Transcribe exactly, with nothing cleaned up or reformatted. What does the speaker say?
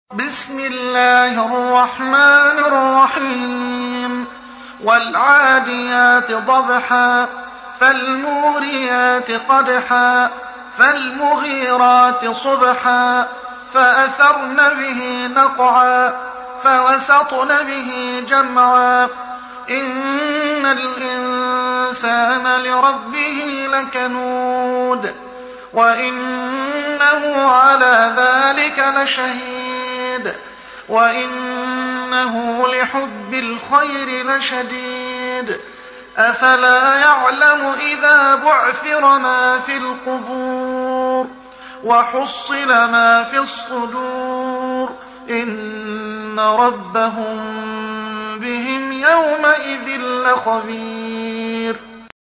بسم الله الرحمن الرحيم والعاديات ضبحا فالموريات قدحا فالمغيرات صبحا فأثرن به نقعا فوسطن به جمعا إن الإنسان لربه لكنود وإنه على ذلك لشهيد وإنه لحب الخير لشديد أفلا يعلم إذا بعثر ما في القبور وحصل ما في الصدور إن ربهم بهم يومئذ لخبير